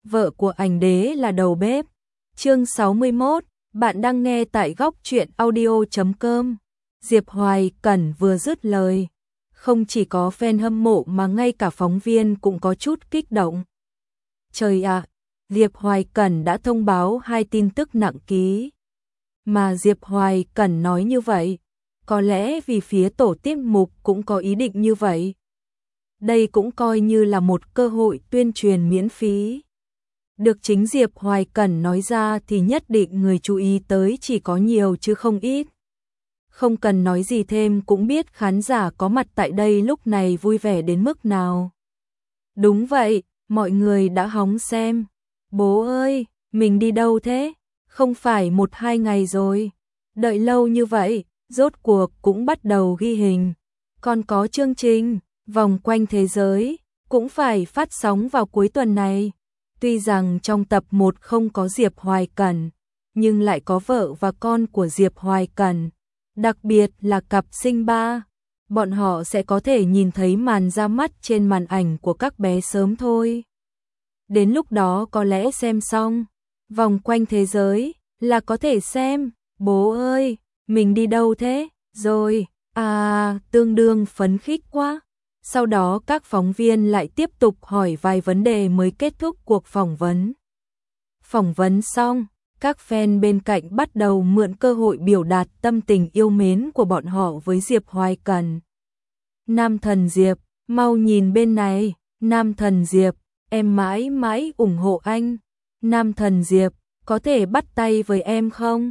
vợ của ảnh đế là đầu bếp. Chương 61, bạn đang nghe tại góc truyện audio.com. Diệp Hoài Cẩn vừa dứt lời, không chỉ có fan hâm mộ mà ngay cả phóng viên cũng có chút kích động. Trời ạ, Diệp Hoài Cẩn đã thông báo 2 tin tức nặng ký. Mà Diệp Hoài Cẩn nói như vậy, có lẽ vì phía tổ tiết mục cũng có ý định như vậy. Đây cũng coi như là một cơ hội tuyên truyền miễn phí. Được chính Diệp Hoài Cẩn nói ra thì nhất định người chú ý tới chỉ có nhiều chứ không ít. Không cần nói gì thêm cũng biết khán giả có mặt tại đây lúc này vui vẻ đến mức nào. Đúng vậy, mọi người đã hóng xem. Bố ơi, mình đi đâu thế? Không phải 1-2 ngày rồi. Đợi lâu như vậy, rốt cuộc cũng bắt đầu ghi hình. Còn có chương trình Vòng quanh thế giới cũng phải phát sóng vào cuối tuần này. Tuy rằng trong tập 1 không có Diệp Hoài Cẩn, nhưng lại có vợ và con của Diệp Hoài Cẩn, đặc biệt là cặp sinh ba. Bọn họ sẽ có thể nhìn thấy màn ra mắt trên màn ảnh của các bé sớm thôi. Đến lúc đó có lẽ xem xong Vòng quanh thế giới là có thể xem. Bố ơi, mình đi đâu thế? Rồi, tương đương phấn khích quá. Sau đó các phóng viên lại tiếp tục hỏi vài vấn đề mới kết thúc cuộc phỏng vấn. Phỏng vấn xong, các fan bên cạnh bắt đầu mượn cơ hội biểu đạt tâm tình yêu mến của bọn họ với Diệp Hoài Cẩn. Nam thần Diệp, mau nhìn bên này. Nam thần Diệp, em mãi mãi ủng hộ anh. Nam thần Diệp, có thể bắt tay với em không?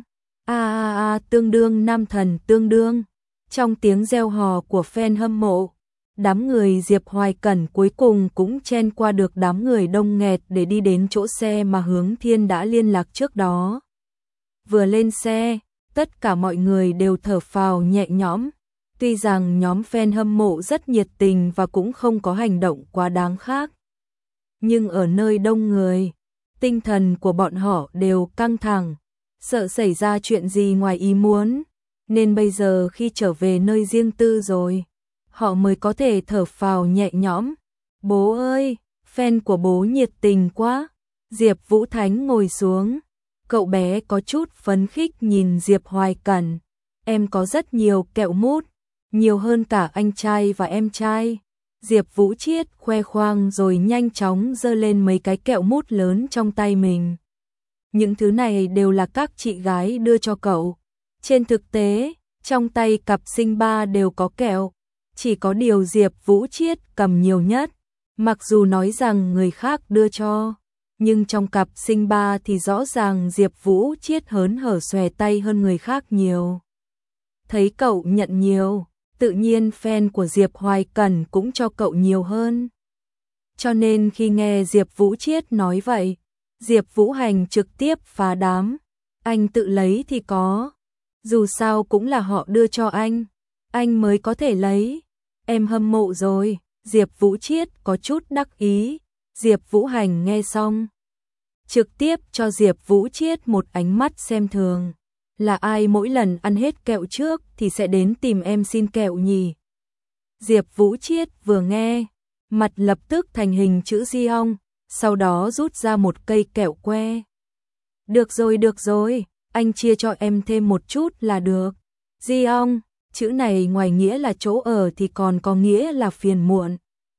Tương đương nam thần tương đương. Trong tiếng reo hò của fan hâm mộ, đám người Diệp Hoài Cẩn cuối cùng cũng chen qua được đám người đông nghẹt để đi đến chỗ xe mà Hướng Thiên đã liên lạc trước đó. Vừa lên xe, tất cả mọi người đều thở phào nhẹ nhõm. Tuy rằng nhóm fan hâm mộ rất nhiệt tình và cũng không có hành động quá đáng khác, nhưng ở nơi đông người, tinh thần của bọn họ đều căng thẳng, sợ xảy ra chuyện gì ngoài ý muốn, nên bây giờ khi trở về nơi riêng tư rồi, họ mới có thể thở phào nhẹ nhõm. Bố ơi, fan của bố nhiệt tình quá. Diệp Vũ Thánh ngồi xuống, cậu bé có chút phấn khích nhìn Diệp Hoài Cẩn. Em có rất nhiều kẹo mút, nhiều hơn cả anh trai và em trai. Diệp Vũ Chiết khoe khoang rồi nhanh chóng giơ lên mấy cái kẹo mút lớn trong tay mình. Những thứ này đều là các chị gái đưa cho cậu. Trên thực tế, trong tay cặp sinh ba đều có kẹo. Chỉ có điều Diệp Vũ Chiết cầm nhiều nhất. Mặc dù nói rằng người khác đưa cho, nhưng trong cặp sinh ba thì rõ ràng Diệp Vũ Chiết hớn hở xòe tay hơn người khác nhiều. Thấy cậu nhận nhiều, tự nhiên fan của Diệp Hoài Cẩn cũng cho cậu nhiều hơn. Cho nên khi nghe Diệp Vũ Chiết nói vậy, Diệp Vũ Hành trực tiếp phá đám. Anh tự lấy thì có, dù sao cũng là họ đưa cho anh mới có thể lấy. Em hâm mộ rồi. Diệp Vũ Chiết có chút đắc ý. Diệp Vũ Hành nghe xong, trực tiếp cho Diệp Vũ Chiết một ánh mắt xem thường. Là ai mỗi lần ăn hết kẹo trước thì sẽ đến tìm em xin kẹo nhỉ? Diệp Vũ Chiết vừa nghe, mặt lập tức thành hình chữ Di-ong, sau đó rút ra một cây kẹo que. Được rồi, anh chia cho em thêm một chút là được. Di-ong, chữ này ngoài nghĩa là chỗ ở thì còn có nghĩa là phiền muộn.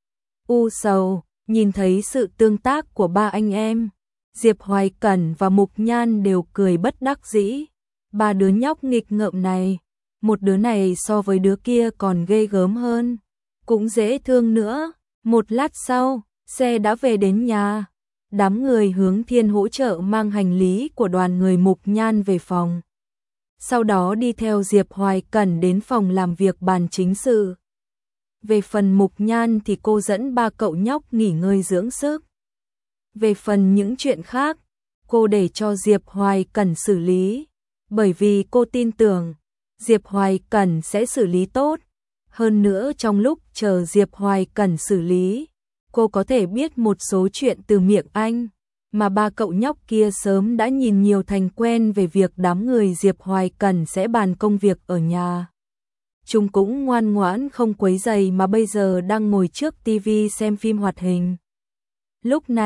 U sầu, nhìn thấy sự tương tác của ba anh em, Diệp Hoài Cẩn và Mục Nhan đều cười bất đắc dĩ. Ba đứa nhóc nghịch ngợm này, một đứa này so với đứa kia còn ghê gớm hơn, cũng dễ thương nữa. Một lát sau, xe đã về đến nhà. Đám người Hướng Thiên hỗ trợ mang hành lý của đoàn người Mục Nhan về phòng. Sau đó đi theo Diệp Hoài Cẩn đến phòng làm việc bàn chính sự. Về phần Mục Nhan thì cô dẫn ba cậu nhóc nghỉ ngơi dưỡng sức. Về phần những chuyện khác, cô để cho Diệp Hoài Cẩn xử lý, bởi vì cô tin tưởng Diệp Hoài Cẩn sẽ xử lý tốt. Hơn nữa trong lúc chờ Diệp Hoài Cẩn xử lý, cô có thể biết một số chuyện từ miệng anh, mà ba cậu nhóc kia sớm đã nhìn nhiều thành quen về việc đám người Diệp Hoài Cẩn sẽ bàn công việc ở nhà. Chúng cũng ngoan ngoãn không quấy rầy mà bây giờ đang ngồi trước tivi xem phim hoạt hình. Lúc này,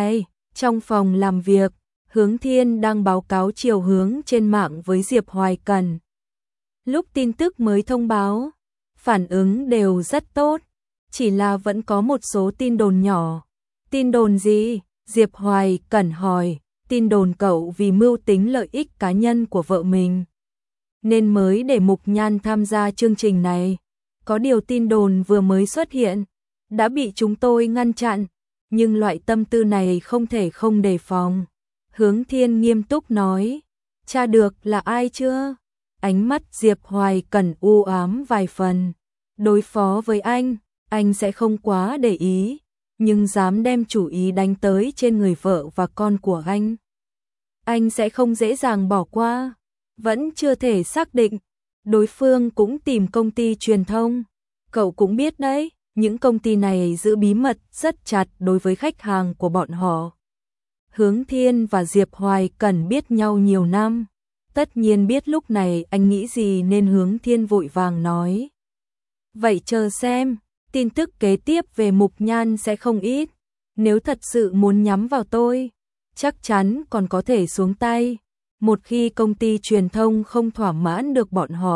Trong phòng làm việc, Hướng Thiên đang báo cáo chiều hướng trên mạng với Diệp Hoài Cẩn. Lúc tin tức mới thông báo, phản ứng đều rất tốt, chỉ là vẫn có một số tin đồn nhỏ. Tin đồn gì? Diệp Hoài Cẩn hỏi. Tin đồn cậu vì mưu tính lợi ích cá nhân của vợ mình, nên mới để Mục Nhan tham gia chương trình này. Có điều tin đồn vừa mới xuất hiện, đã bị chúng tôi ngăn chặn, nhưng loại tâm tư này không thể không đề phòng. Hướng Thiên nghiêm túc nói. Tra được là ai chưa? Ánh mắt Diệp Hoài Cẩn u ám vài phần. Đối phó với anh sẽ không quá để ý, nhưng dám đem chủ ý đánh tới trên người vợ và con của anh sẽ không dễ dàng bỏ qua. Vẫn chưa thể xác định, đối phương cũng tìm công ty truyền thông. Cậu cũng biết đấy, những công ty này giữ bí mật rất chặt đối với khách hàng của bọn họ. Hướng Thiên và Diệp Hoài Cẩn biết nhau nhiều năm, tất nhiên biết lúc này anh nghĩ gì nên Hướng Thiên vội vàng nói. Vậy chờ xem, tin tức kế tiếp về Mục Nhan sẽ không ít. Nếu thật sự muốn nhắm vào tôi, chắc chắn còn có thể xuống tay. Một khi công ty truyền thông không thỏa mãn được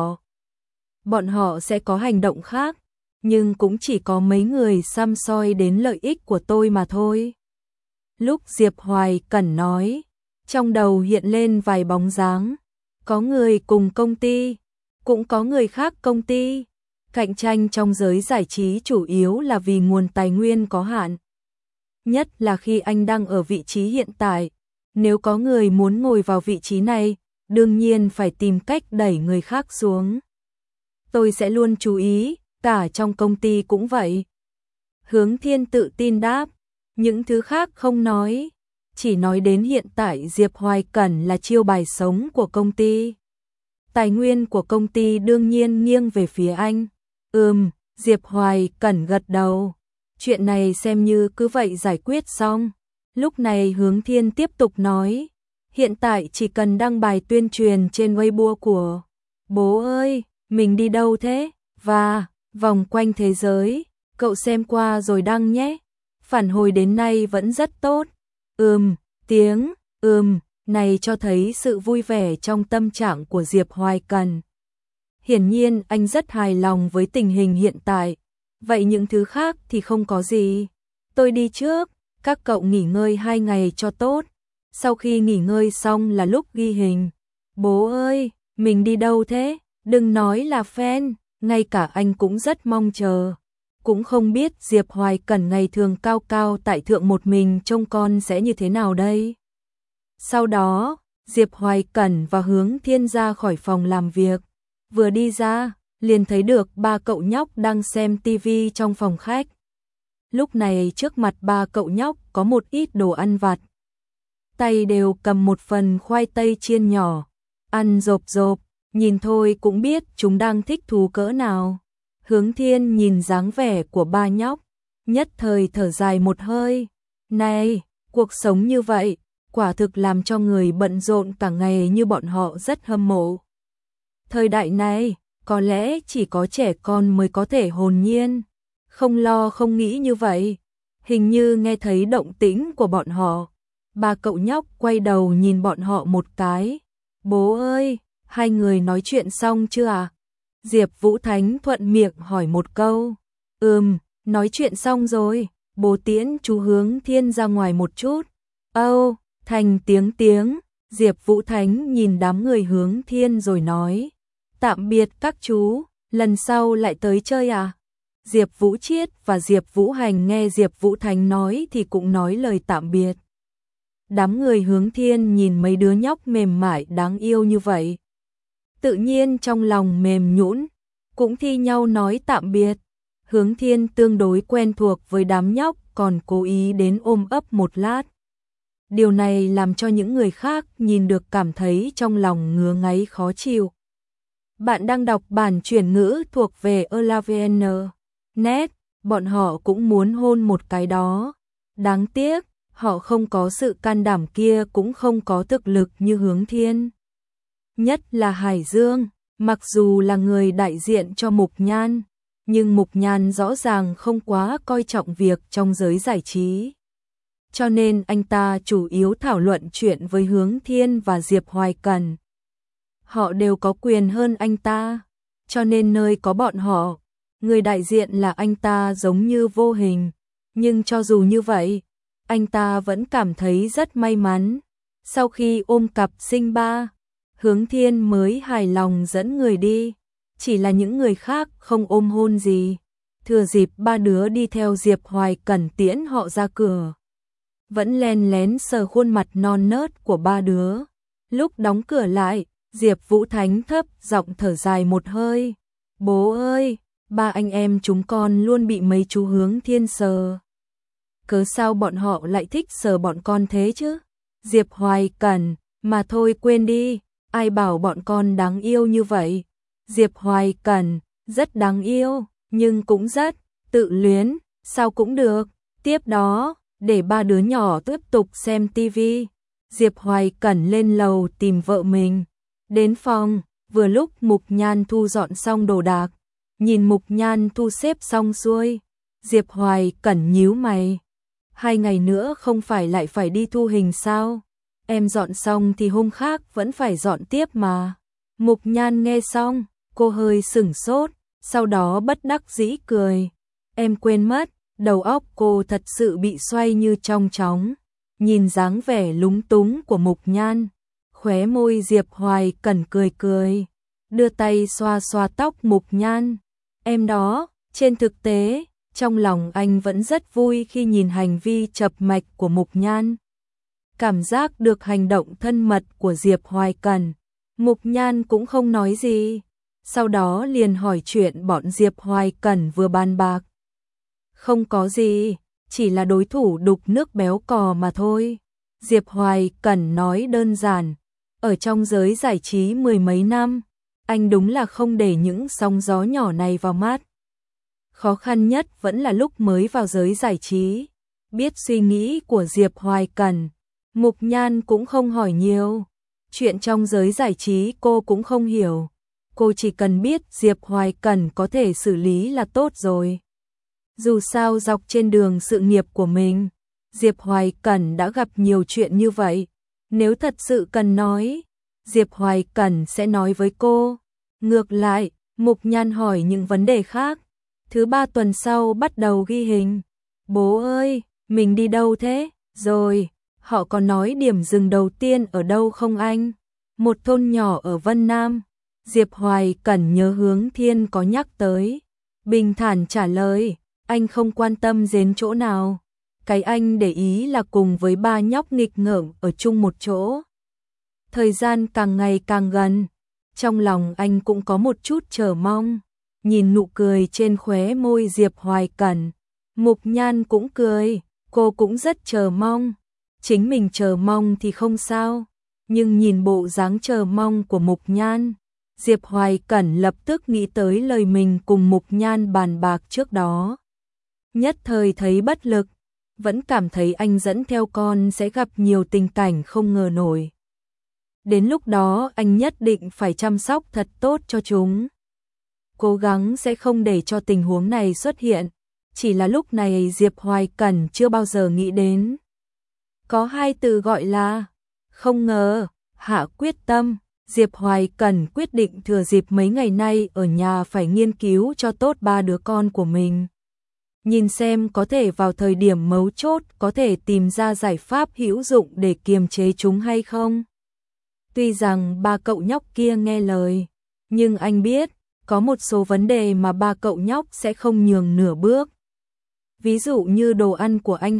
bọn họ sẽ có hành động khác, nhưng cũng chỉ có mấy người xăm soi đến lợi ích của tôi mà thôi. Lúc Diệp Hoài Cẩn nói, trong đầu hiện lên vài bóng dáng, có người cùng công ty, cũng có người khác công ty. Cạnh tranh trong giới giải trí chủ yếu là vì nguồn tài nguyên có hạn. Nhất là khi anh đang ở vị trí hiện tại, nếu có người muốn ngồi vào vị trí này, đương nhiên phải tìm cách đẩy người khác xuống. Tôi sẽ luôn chú ý, cả trong công ty cũng vậy. Hướng Thiên tự tin đáp, những thứ khác không nói, chỉ nói đến hiện tại Diệp Hoài Cẩn là chiêu bài sống của công ty. Tài nguyên của công ty đương nhiên nghiêng về phía anh. Diệp Hoài Cẩn gật đầu. Chuyện này xem như cứ vậy giải quyết xong. Lúc này Hướng Thiên tiếp tục nói, hiện tại chỉ cần đăng bài tuyên truyền trên Weibo của bố ơi, mình đi đâu thế? Và vòng quanh thế giới, cậu xem qua rồi đăng nhé. Phản hồi đến nay vẫn rất tốt. Tiếng này cho thấy sự vui vẻ trong tâm trạng của Diệp Hoài Cẩn. Hiển nhiên anh rất hài lòng với tình hình hiện tại. Vậy những thứ khác thì không có gì. Tôi đi trước, các cậu nghỉ ngơi 2 ngày cho tốt. Sau khi nghỉ ngơi xong là lúc ghi hình. Bố ơi, mình đi đâu thế? Đừng nói là fan, ngay cả anh cũng rất mong chờ. Cũng không biết Diệp Hoài Cẩn ngày thường cao cao tại thượng một mình trông con sẽ như thế nào đây. Sau đó, Diệp Hoài Cẩn và Hướng Thiên ra khỏi phòng làm việc. Vừa đi ra, liền thấy được 3 cậu nhóc đang xem tivi trong phòng khách. Lúc này trước mặt 3 cậu nhóc có một ít đồ ăn vặt. Tay đều cầm một phần khoai tây chiên nhỏ, ăn rộp rộp, nhìn thôi cũng biết chúng đang thích thú cỡ nào. Hướng Thiên nhìn dáng vẻ của 3 nhóc, nhất thời thở dài một hơi. Này, cuộc sống như vậy, quả thực làm cho người bận rộn cả ngày như bọn họ rất hâm mộ. Thời đại này, có lẽ chỉ có trẻ con mới có thể hồn nhiên, không lo không nghĩ như vậy. Hình như nghe thấy động tĩnh của bọn họ. 3 cậu nhóc quay đầu nhìn bọn họ một cái. Bố ơi, hai người nói chuyện xong chưa à? Diệp Vũ Thánh thuận miệng hỏi một câu. Nói chuyện xong rồi, bố tiễn chú Hướng Thiên ra ngoài một chút. Thành tiếng. Diệp Vũ Thánh nhìn đám người Hướng Thiên rồi nói. Tạm biệt các chú, lần sau lại tới chơi à? Diệp Vũ Chiết và Diệp Vũ Hành nghe Diệp Vũ Thánh nói thì cũng nói lời tạm biệt. Đám người Hướng Thiên nhìn mấy đứa nhóc mềm mại đáng yêu như vậy, tự nhiên trong lòng mềm nhũn, cũng thi nhau nói tạm biệt. Hướng Thiên tương đối quen thuộc với đám nhóc, còn cố ý đến ôm ấp một lát. Điều này làm cho những người khác nhìn được cảm thấy trong lòng ngứa ngáy khó chịu. Bạn đang đọc bản chuyển ngữ thuộc về ELAVN.net, bọn họ cũng muốn hôn một cái đó. Đáng tiếc, họ không có sự can đảm kia, cũng không có thực lực như Hướng Thiên. Nhất là Hải Dương, mặc dù là người đại diện cho Mục Nhan, nhưng Mục Nhan rõ ràng không quá coi trọng việc trong giới giải trí. cho nên anh ta chủ yếu thảo luận chuyện với Hướng Thiên và Diệp Hoài Cẩn. Họ đều có quyền hơn anh ta, cho nên nơi có bọn họ, người đại diện là anh ta giống như vô hình, nhưng cho dù như vậy, anh ta vẫn cảm thấy rất may mắn. Sau khi ôm cặp sinh ba, Hướng Thiên mới hài lòng dẫn người đi, chỉ là những người khác không ôm hôn gì. Thừa dịp ba đứa đi theo Diệp Hoài Cẩn tiễn họ ra cửa, vẫn len lén sờ khuôn mặt non nớt của ba đứa. Lúc đóng cửa lại, Diệp Vũ Thánh thấp giọng thở dài một hơi. Bố ơi, ba anh em chúng con luôn bị mấy chú Hướng Thiên sờ. Cớ sao bọn họ lại thích sờ bọn con thế chứ? Diệp Hoài Cẩn, mà thôi quên đi, ai bảo bọn con đáng yêu như vậy. Diệp Hoài Cẩn, rất đáng yêu, nhưng cũng rất tự luyến, sao cũng được. Tiếp đó, để ba đứa nhỏ tiếp tục xem tivi, Diệp Hoài Cẩn lên lầu tìm vợ mình. Đến phòng, vừa lúc Mục Nhan Thu dọn xong đồ đạc, nhìn Mục Nhan Thu xếp xong xuôi, Diệp Hoài Cẩn nhíu mày. 2 ngày nữa không phải lại phải đi thu hình sao? Em dọn xong thì hôm khác vẫn phải dọn tiếp mà. Mục Nhan nghe xong, cô hơi sửng sốt, sau đó bất đắc dĩ cười. Em quên mất, đầu óc cô thật sự bị xoay như trong chóng. Nhìn dáng vẻ lúng túng của Mục Nhan, khóe môi Diệp Hoài Cẩn cười cười, đưa tay xoa xoa tóc Mục Nhan. Em đó, trên thực tế, trong lòng anh vẫn rất vui khi nhìn hành vi chập mạch của Mục Nhan. Cảm giác được hành động thân mật của Diệp Hoài Cẩn, Mục Nhan cũng không nói gì, sau đó liền hỏi chuyện bọn Diệp Hoài Cẩn vừa bàn bạc. Không có gì, chỉ là đối thủ đục nước béo cò mà thôi. Diệp Hoài Cẩn nói đơn giản, ở trong giới giải trí 10 mấy năm, anh đúng là không để những sóng gió nhỏ này vào mắt. Khó khăn nhất vẫn là lúc mới vào giới giải trí. Biết suy nghĩ của Diệp Hoài Cẩn, Mục Nhan cũng không hỏi nhiều. Chuyện trong giới giải trí cô cũng không hiểu. Cô chỉ cần biết Diệp Hoài Cẩn có thể xử lý là tốt rồi. Dù sao dọc trên đường sự nghiệp của mình, Diệp Hoài Cẩn đã gặp nhiều chuyện như vậy. Nếu thật sự cần nói, Diệp Hoài Cẩn sẽ nói với cô. Ngược lại, Mục Nhan hỏi những vấn đề khác. Thứ 3 tuần sau bắt đầu ghi hình. Bố ơi, mình đi đâu thế? Rồi, họ có nói điểm dừng đầu tiên ở đâu không anh? Một thôn nhỏ ở Vân Nam. Diệp Hoài Cẩn nhớ Hướng Thiên có nhắc tới. Bình thản trả lời, anh không quan tâm đến chỗ nào. Cái anh để ý là cùng với ba nhóc nghịch ngợm ở chung một chỗ. Thời gian càng ngày càng gần, trong lòng anh cũng có một chút chờ mong. Nhìn nụ cười trên khóe môi Diệp Hoài Cẩn, Mục Nhan cũng cười, cô cũng rất chờ mong. Chính mình chờ mong thì không sao, nhưng nhìn bộ dáng chờ mong của Mục Nhan, Diệp Hoài Cẩn lập tức nghĩ tới lời mình cùng Mục Nhan bàn bạc trước đó. Nhất thời thấy bất lực, vẫn cảm thấy anh dẫn theo con sẽ gặp nhiều tình cảnh không ngờ nổi. Đến lúc đó anh nhất định phải chăm sóc thật tốt cho chúng. Cố gắng sẽ không để cho tình huống này xuất hiện, chỉ là lúc này Diệp Hoài Cẩn chưa bao giờ nghĩ đến. Có 2 từ gọi là không ngờ, hạ quyết tâm. Diệp Hoài Cẩn quyết định thừa dịp mấy ngày nay ở nhà phải nghiên cứu cho tốt 3 đứa con của mình. Nhìn xem có thể vào thời điểm mấu chốt có thể tìm ra giải pháp hữu dụng để kiềm chế chúng hay không. Tuy rằng 3 cậu nhóc kia nghe lời, nhưng anh biết, có một số vấn đề mà 3 cậu nhóc sẽ không nhường nửa bước. Ví dụ như đồ ăn của anh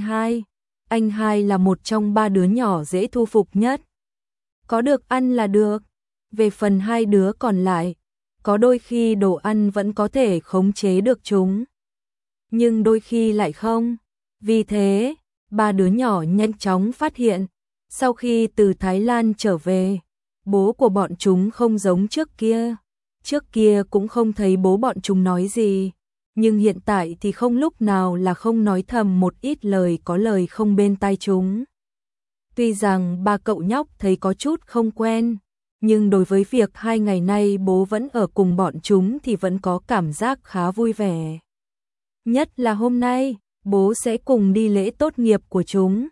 hai là một trong 3 đứa nhỏ dễ thu phục nhất. Có được ăn là được. Về phần 2 đứa còn lại, có đôi khi đồ ăn vẫn có thể khống chế được chúng, nhưng đôi khi lại không. Vì thế, 3 đứa nhỏ nhanh chóng phát hiện, sau khi từ Thái Lan trở về, bố của bọn chúng không giống trước kia. Trước kia cũng không thấy bố bọn chúng nói gì, nhưng hiện tại thì không lúc nào là không nói thầm một ít lời có lời không bên tai chúng. Tuy rằng 3 cậu nhóc thấy có chút không quen, nhưng đối với việc 2 ngày nay bố vẫn ở cùng bọn chúng thì vẫn có cảm giác khá vui vẻ. Nhất là hôm nay, bố sẽ cùng đi lễ tốt nghiệp của chúng.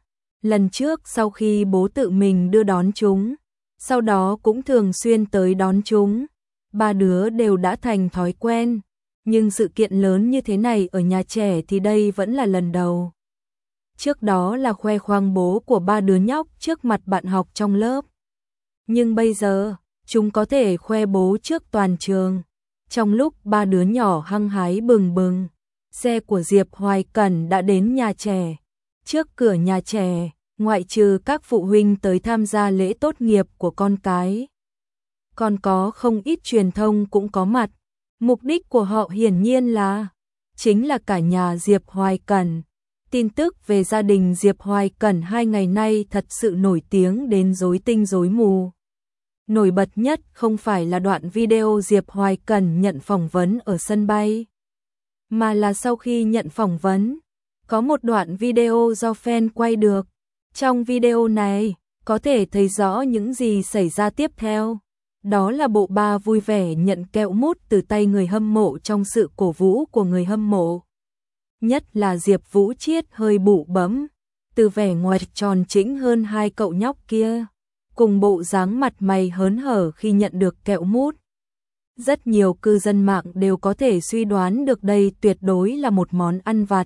Lần trước sau khi bố tự mình đưa đón chúng, sau đó cũng thường xuyên tới đón chúng, ba đứa đều đã thành thói quen, nhưng sự kiện lớn như thế này ở nhà trẻ thì đây vẫn là lần đầu. Trước đó là khoe khoang bố của ba đứa nhóc trước mặt bạn học trong lớp. Nhưng bây giờ, chúng có thể khoe bố trước toàn trường. Trong lúc ba đứa nhỏ hăng hái bừng bừng, xe của Diệp Hoài Cẩn đã đến nhà trẻ. Trước cửa nhà trẻ, ngoại trừ các phụ huynh tới tham gia lễ tốt nghiệp của con cái, còn có không ít truyền thông cũng có mặt. Mục đích của họ hiển nhiên chính là cả nhà Diệp Hoài Cẩn. Tin tức về gia đình Diệp Hoài Cẩn 2 ngày nay thật sự nổi tiếng đến rối tinh rối mù. Nổi bật nhất không phải là đoạn video Diệp Hoài Cẩn nhận phỏng vấn ở sân bay, mà là sau khi nhận phỏng vấn, có một đoạn video do fan quay được. Trong video này, có thể thấy rõ những gì xảy ra tiếp theo. Đó là bộ ba vui vẻ nhận kẹo mút từ tay người hâm mộ trong sự cổ vũ của người hâm mộ. Nhất là Diệp Vũ Chiết hơi bụ bẫm, từ vẻ ngoài tròn trĩnh hơn hai cậu nhóc kia, cùng bộ dáng mặt mày hớn hở khi nhận được kẹo mút. Rất nhiều cư dân mạng đều có thể suy đoán được đây tuyệt đối là một món ăn vặt.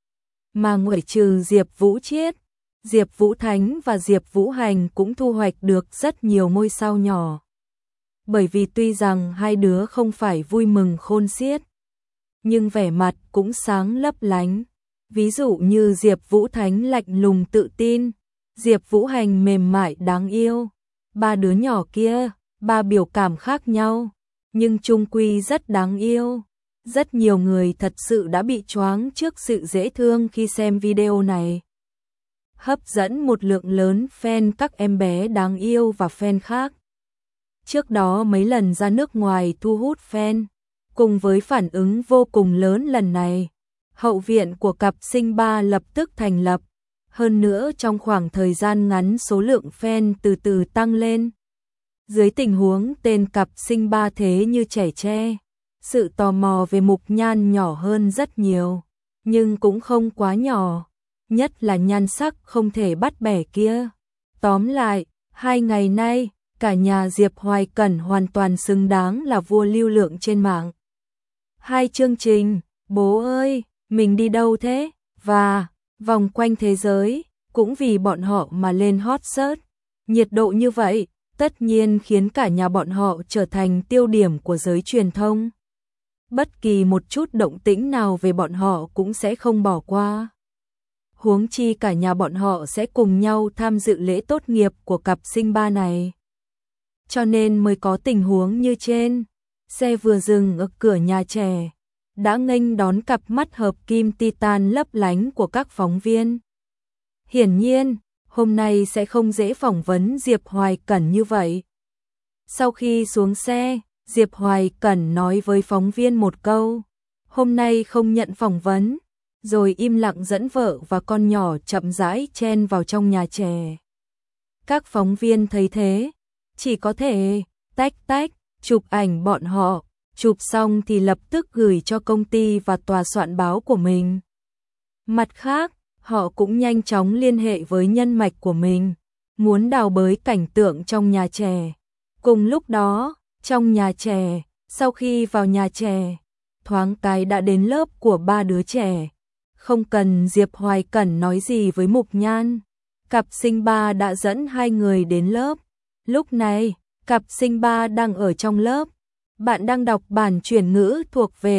Mà ngoại trừ Diệp Vũ Chiết, Diệp Vũ Thánh và Diệp Vũ Hành cũng thu hoạch được rất nhiều ngôi sao nhỏ. Bởi vì tuy rằng hai đứa không phải vui mừng khôn xiết, nhưng vẻ mặt cũng sáng lấp lánh. Ví dụ như Diệp Vũ Thánh lạnh lùng tự tin, Diệp Vũ Hành mềm mại đáng yêu. Ba đứa nhỏ kia, ba biểu cảm khác nhau, nhưng chung quy rất đáng yêu. Rất nhiều người thật sự đã bị choáng trước sự dễ thương khi xem video này. Hấp dẫn một lượng lớn fan các em bé đáng yêu và fan khác. Trước đó mấy lần ra nước ngoài thu hút fan, cùng với phản ứng vô cùng lớn lần này, hậu viện của cặp sinh ba lập tức thành lập. Hơn nữa trong khoảng thời gian ngắn số lượng fan từ từ tăng lên. Dưới tình huống tên cặp sinh ba thế như trẻ tre, sự tò mò về Mục Nhan nhỏ hơn rất nhiều, nhưng cũng không quá nhỏ, nhất là nhan sắc không thể bắt bẻ kia. Tóm lại, 2 ngày nay, cả nhà Diệp Hoài Cẩn hoàn toàn xứng đáng là vua lưu lượng trên mạng. 2 chương trình, bố ơi, mình đi đâu thế? Và vòng quanh thế giới, cũng vì bọn họ mà lên hot search. Nhiệt độ như vậy, tất nhiên khiến cả nhà bọn họ trở thành tiêu điểm của giới truyền thông. Bất kỳ một chút động tĩnh nào về bọn họ cũng sẽ không bỏ qua. Huống chi cả nhà bọn họ sẽ cùng nhau tham dự lễ tốt nghiệp của cặp sinh ba này. Cho nên mới có tình huống như trên. Xe vừa dừng ở cửa nhà trẻ, đã nghênh đón cặp mắt hợp kim titan lấp lánh của các phóng viên. Hiển nhiên, hôm nay sẽ không dễ phỏng vấn Diệp Hoài Cẩn như vậy. Sau khi xuống xe, Diệp Hoài Cẩn nói với phóng viên một câu, hôm nay không nhận phỏng vấn, rồi im lặng dẫn vợ và con nhỏ chậm rãi chen vào trong nhà trẻ. Các phóng viên thấy thế, chỉ có thể tách chụp ảnh bọn họ, chụp xong thì lập tức gửi cho công ty và tòa soạn báo của mình. Mặt khác, họ cũng nhanh chóng liên hệ với nhân mạch của mình, muốn đào bới cảnh tượng trong nhà trẻ. Cùng lúc đó, trong nhà trẻ, sau khi vào nhà trẻ, thoáng cái đã đến lớp của ba đứa trẻ. Không cần Diệp Hoài Cẩn nói gì với Mục Nhan, cặp sinh ba đã dẫn hai người đến lớp. Lúc này, cặp sinh ba đang ở trong lớp. Bạn đang đọc bản chuyển ngữ thuộc về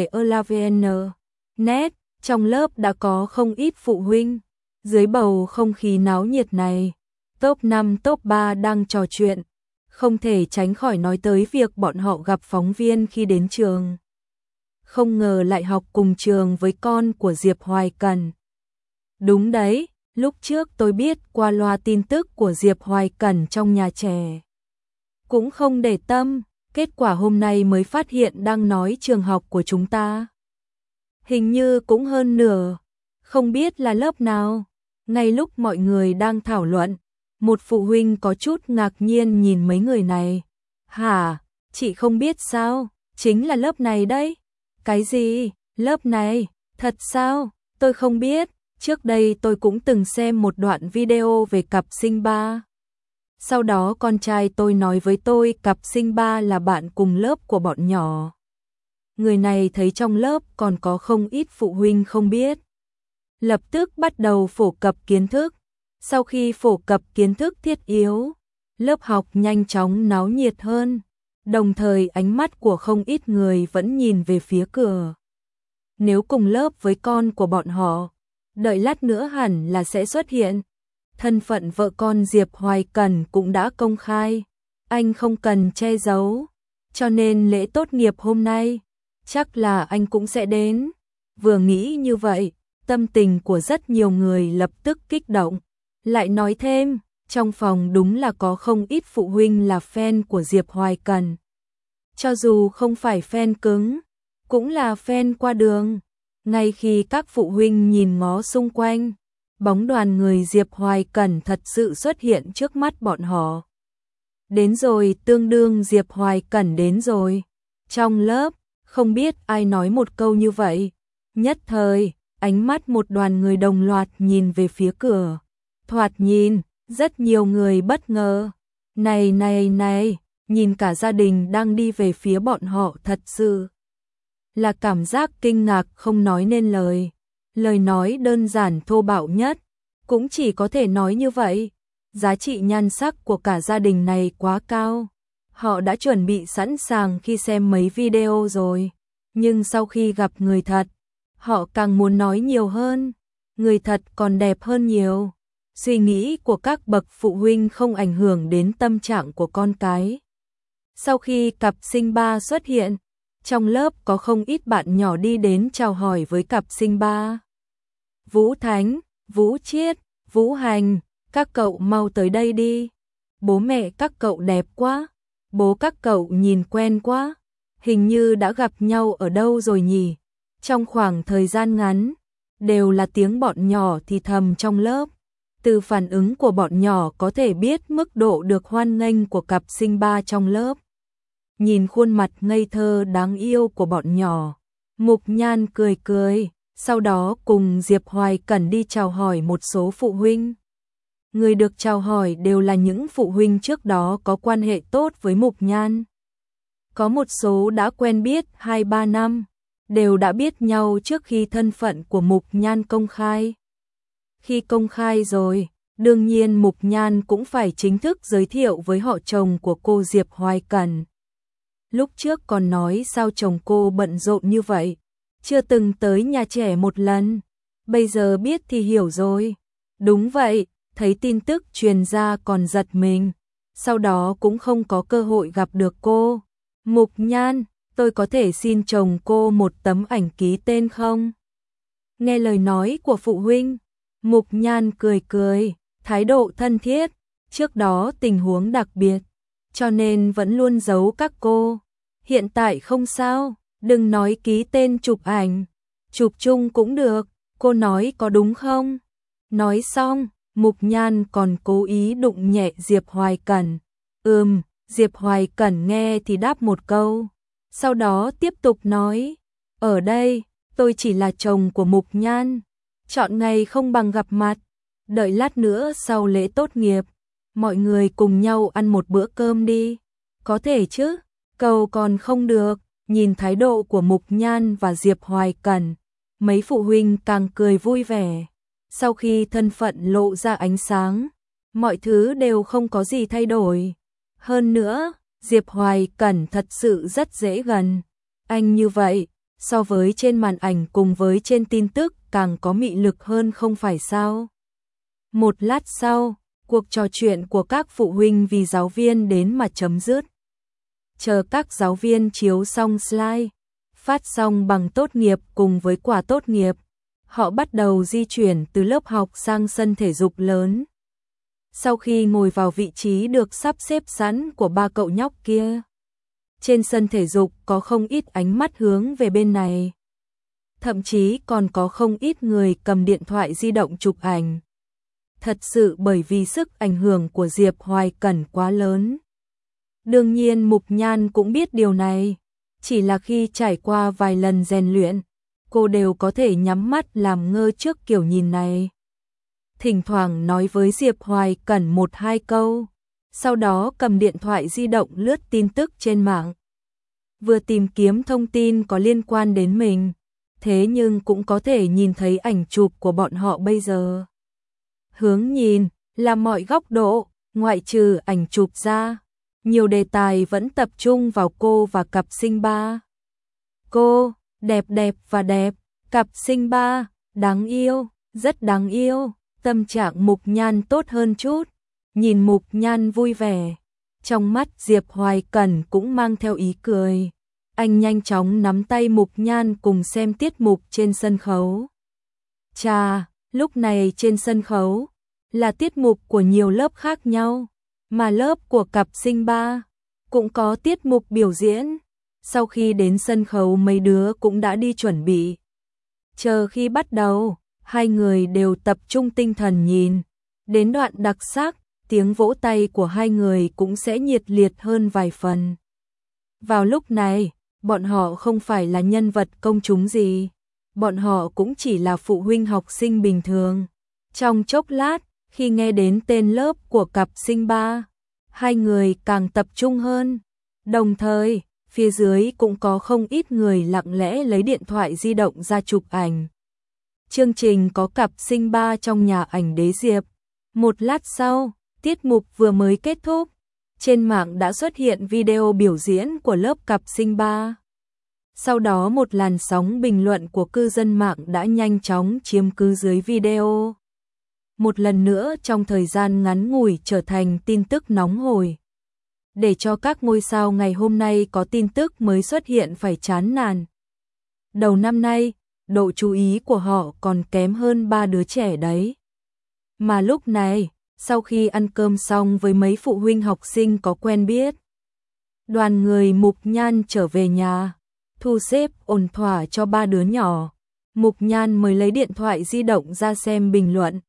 ELAVN.net. Trong lớp đã có không ít phụ huynh. Dưới bầu không khí náo nhiệt này, top 5 top 3 đang trò chuyện. Không thể tránh khỏi nói tới việc bọn họ gặp phóng viên khi đến trường. Không ngờ lại học cùng trường với con của Diệp Hoài Cẩn. Đúng đấy, lúc trước tôi biết qua loa tin tức của Diệp Hoài Cẩn trong nhà trẻ. Cũng không để tâm, kết quả hôm nay mới phát hiện đang nói trường học của chúng ta. Hình như cũng hơn nửa, không biết là lớp nào. Ngay lúc mọi người đang thảo luận, một phụ huynh có chút ngạc nhiên nhìn mấy người này. Hả, chị không biết sao, chính là lớp này đấy. Cái gì, lớp này, thật sao, tôi không biết, Trước đây tôi cũng từng xem một đoạn video về cặp sinh ba. Sau đó con trai tôi nói với tôi cặp sinh ba là bạn cùng lớp của bọn nhỏ. Người này thấy trong lớp còn có không ít phụ huynh không biết. Lập tức bắt đầu phổ cập kiến thức. Sau khi phổ cập kiến thức thiết yếu, lớp học nhanh chóng náo nhiệt hơn. Đồng thời ánh mắt của không ít người vẫn nhìn về phía cửa. Nếu cùng lớp với con của bọn họ, đợi lát nữa hẳn là sẽ xuất hiện. Thân phận vợ con Diệp Hoài Cẩn cũng đã công khai, anh không cần che giấu, cho nên lễ tốt nghiệp hôm nay, chắc là anh cũng sẽ đến. Vừa nghĩ như vậy, tâm tình của rất nhiều người lập tức kích động. Lại nói thêm, trong phòng đúng là có không ít phụ huynh là fan của Diệp Hoài Cẩn. Cho dù không phải fan cứng, cũng là fan qua đường. Ngay khi các phụ huynh nhìn ngó xung quanh, bóng đoàn người Diệp Hoài Cẩn thật sự xuất hiện trước mắt bọn họ. Đến rồi, tương đương Diệp Hoài Cẩn đến rồi. Trong lớp, không biết ai nói một câu như vậy. Nhất thời, ánh mắt một đoàn người đồng loạt nhìn về phía cửa. Thoạt nhìn, rất nhiều người bất ngờ. Này, nhìn cả gia đình đang đi về phía bọn họ thật sự là cảm giác kinh ngạc không nói nên lời. Lời nói đơn giản thô bạo nhất, cũng chỉ có thể nói như vậy. Giá trị nhan sắc của cả gia đình này quá cao. Họ đã chuẩn bị sẵn sàng khi xem mấy video rồi. Nhưng sau khi gặp người thật, họ càng muốn nói nhiều hơn. Người thật còn đẹp hơn nhiều. Suy nghĩ của các bậc phụ huynh không ảnh hưởng đến tâm trạng của con cái. Sau khi cặp sinh ba xuất hiện, trong lớp có không ít bạn nhỏ đi đến chào hỏi với cặp sinh ba. Vũ Thánh, Vũ Chiết, Vũ Hành, các cậu mau tới đây đi. Bố mẹ các cậu đẹp quá. Bố các cậu nhìn quen quá. Hình như đã gặp nhau ở đâu rồi nhỉ? Trong khoảng thời gian ngắn, đều là tiếng bọn nhỏ thì thầm trong lớp. Từ phản ứng của bọn nhỏ có thể biết mức độ được hoan nghênh của cặp sinh ba trong lớp. Nhìn khuôn mặt ngây thơ đáng yêu của bọn nhỏ, Mục Nhan cười cười, sau đó cùng Diệp Hoài Cẩn đi chào hỏi một số phụ huynh. Người được chào hỏi đều là những phụ huynh trước đó có quan hệ tốt với Mục Nhan. Có một số đã quen biết 2-3 năm, đều đã biết nhau trước khi thân phận của Mục Nhan công khai. Khi công khai rồi, đương nhiên Mục Nhan cũng phải chính thức giới thiệu với họ chồng của cô Diệp Hoài Cẩn. Lúc trước còn nói sao chồng cô bận rộn như vậy, chưa từng tới nhà trẻ một lần, bây giờ biết thì hiểu rồi. Đúng vậy, thấy tin tức truyền ra còn giật mình, sau đó cũng không có cơ hội gặp được cô. Mục Nhan, tôi có thể xin chồng cô một tấm ảnh ký tên không? Nghe lời nói của phụ huynh, Mục Nhan cười cười, thái độ thân thiết, trước đó tình huống đặc biệt, cho nên vẫn luôn giấu các cô. Hiện tại không sao, đừng nói ký tên chụp ảnh, chụp chung cũng được, cô nói có đúng không? Nói xong, Mục Nhan còn cố ý đụng nhẹ Diệp Hoài Cẩn. Diệp Hoài Cẩn nghe thì đáp một câu, sau đó tiếp tục nói, ở đây, tôi chỉ là chồng của Mục Nhan, chọn ngày không bằng gặp mặt, đợi lát nữa sau lễ tốt nghiệp, mọi người cùng nhau ăn một bữa cơm đi, có thể chứ? Cầu còn không được, nhìn thái độ của Mục Nhan và Diệp Hoài Cẩn, mấy phụ huynh càng cười vui vẻ. Sau khi thân phận lộ ra ánh sáng, mọi thứ đều không có gì thay đổi. Hơn nữa, Diệp Hoài Cẩn thật sự rất dễ gần. Anh như vậy, so với trên màn ảnh cùng với trên tin tức càng có mị lực hơn không phải sao? Một lát sau, cuộc trò chuyện của các phụ huynh vì giáo viên đến mà chấm dứt. Chờ các giáo viên chiếu xong slide, phát xong bằng tốt nghiệp cùng với quả tốt nghiệp, họ bắt đầu di chuyển từ lớp học sang sân thể dục lớn. Sau khi ngồi vào vị trí được sắp xếp sẵn của ba cậu nhóc kia, trên sân thể dục có không ít ánh mắt hướng về bên này. Thậm chí còn có không ít người cầm điện thoại di động chụp ảnh. Thật sự bởi vì sức ảnh hưởng của Diệp Hoài Cẩn quá lớn. Đương nhiên Mục Nhan cũng biết điều này, chỉ là khi trải qua vài lần rèn luyện, cô đều có thể nhắm mắt làm ngơ trước kiểu nhìn này. Thỉnh thoảng nói với Diệp Hoài Cẩn một hai câu, sau đó cầm điện thoại di động lướt tin tức trên mạng. Vừa tìm kiếm thông tin có liên quan đến mình, thế nhưng cũng có thể nhìn thấy ảnh chụp của bọn họ bây giờ. Hướng nhìn là mọi góc độ, ngoại trừ ảnh chụp ra, nhiều đề tài vẫn tập trung vào cô và cặp sinh ba. Cô, đẹp và đẹp, cặp sinh ba, đáng yêu, rất đáng yêu, tâm trạng Mục Nhan tốt hơn chút, nhìn Mục Nhan vui vẻ. Trong mắt Diệp Hoài Cẩn cũng mang theo ý cười. Anh nhanh chóng nắm tay Mục Nhan cùng xem tiết mục trên sân khấu. Chà, lúc này trên sân khấu là tiết mục của nhiều lớp khác nhau, mà lớp của cặp sinh ba cũng có tiết mục biểu diễn. Sau khi đến sân khấu mấy đứa cũng đã đi chuẩn bị. Chờ khi bắt đầu, hai người đều tập trung tinh thần nhìn. Đến đoạn đặc sắc, tiếng vỗ tay của hai người cũng sẽ nhiệt liệt hơn vài phần. Vào lúc này, bọn họ không phải là nhân vật công chúng gì. Bọn họ cũng chỉ là phụ huynh học sinh bình thường. Trong chốc lát, khi nghe đến tên lớp của cặp sinh ba, hai người càng tập trung hơn. Đồng thời, phía dưới cũng có không ít người lặng lẽ lấy điện thoại di động ra chụp ảnh. Chương trình có cặp sinh ba trong nhà ảnh đế Diệp. Một lát sau, tiết mục vừa mới kết thúc, trên mạng đã xuất hiện video biểu diễn của lớp cặp sinh ba. Sau đó một làn sóng bình luận của cư dân mạng đã nhanh chóng chiếm cứ dưới video. Một lần nữa trong thời gian ngắn ngủi trở thành tin tức nóng hổi. Để cho các ngôi sao ngày hôm nay có tin tức mới xuất hiện phải chán nản. Đầu năm nay, độ chú ý của họ còn kém hơn 3 đứa trẻ đấy. Mà lúc này, sau khi ăn cơm xong với mấy phụ huynh học sinh có quen biết, đoàn người Mục Nhan trở về nhà, thu xếp ổn thỏa cho 3 đứa nhỏ. Mục Nhan mới lấy điện thoại di động ra xem bình luận.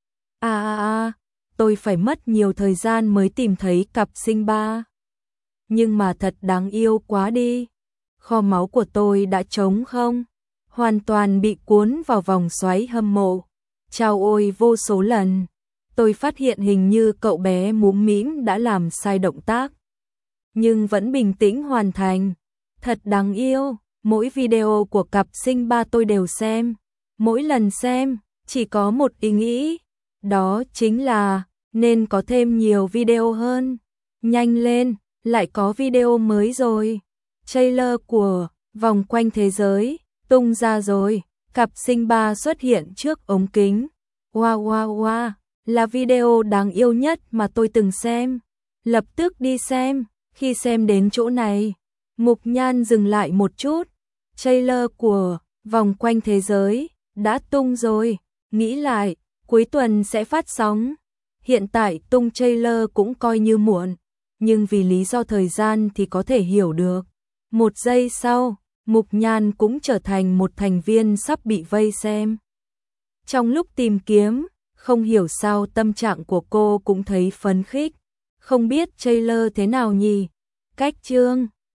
Tôi phải mất nhiều thời gian mới tìm thấy cặp sinh ba. Nhưng mà thật đáng yêu quá đi. Kho máu của tôi đã trống không? Hoàn toàn bị cuốn vào vòng xoáy hâm mộ. Chao ôi vô số lần. Tôi phát hiện hình như cậu bé múm mĩm đã làm sai động tác. Nhưng vẫn bình tĩnh hoàn thành. Thật đáng yêu. Mỗi video của cặp sinh ba tôi đều xem. Mỗi lần xem, chỉ có một ý nghĩ. Đó chính là nên có thêm nhiều video hơn. Nhanh lên, lại có video mới rồi. Trailer của Vòng Quanh Thế Giới tung ra rồi. Cặp sinh ba xuất hiện trước ống kính. Wow, là video đáng yêu nhất mà tôi từng xem. Lập tức đi xem. Khi xem đến chỗ này, Mục Nhan dừng lại một chút. Trailer của Vòng Quanh Thế Giới đã tung rồi. Nghĩ lại, cuối tuần sẽ phát sóng. Hiện tại tung trailer cũng coi như muộn, nhưng vì lý do thời gian thì có thể hiểu được. Một giây sau, Mục Nhan cũng trở thành một thành viên sắp bị vây xem. Trong lúc tìm kiếm, không hiểu sao tâm trạng của cô cũng thấy phấn khích. Không biết trailer thế nào nhỉ? Cách chương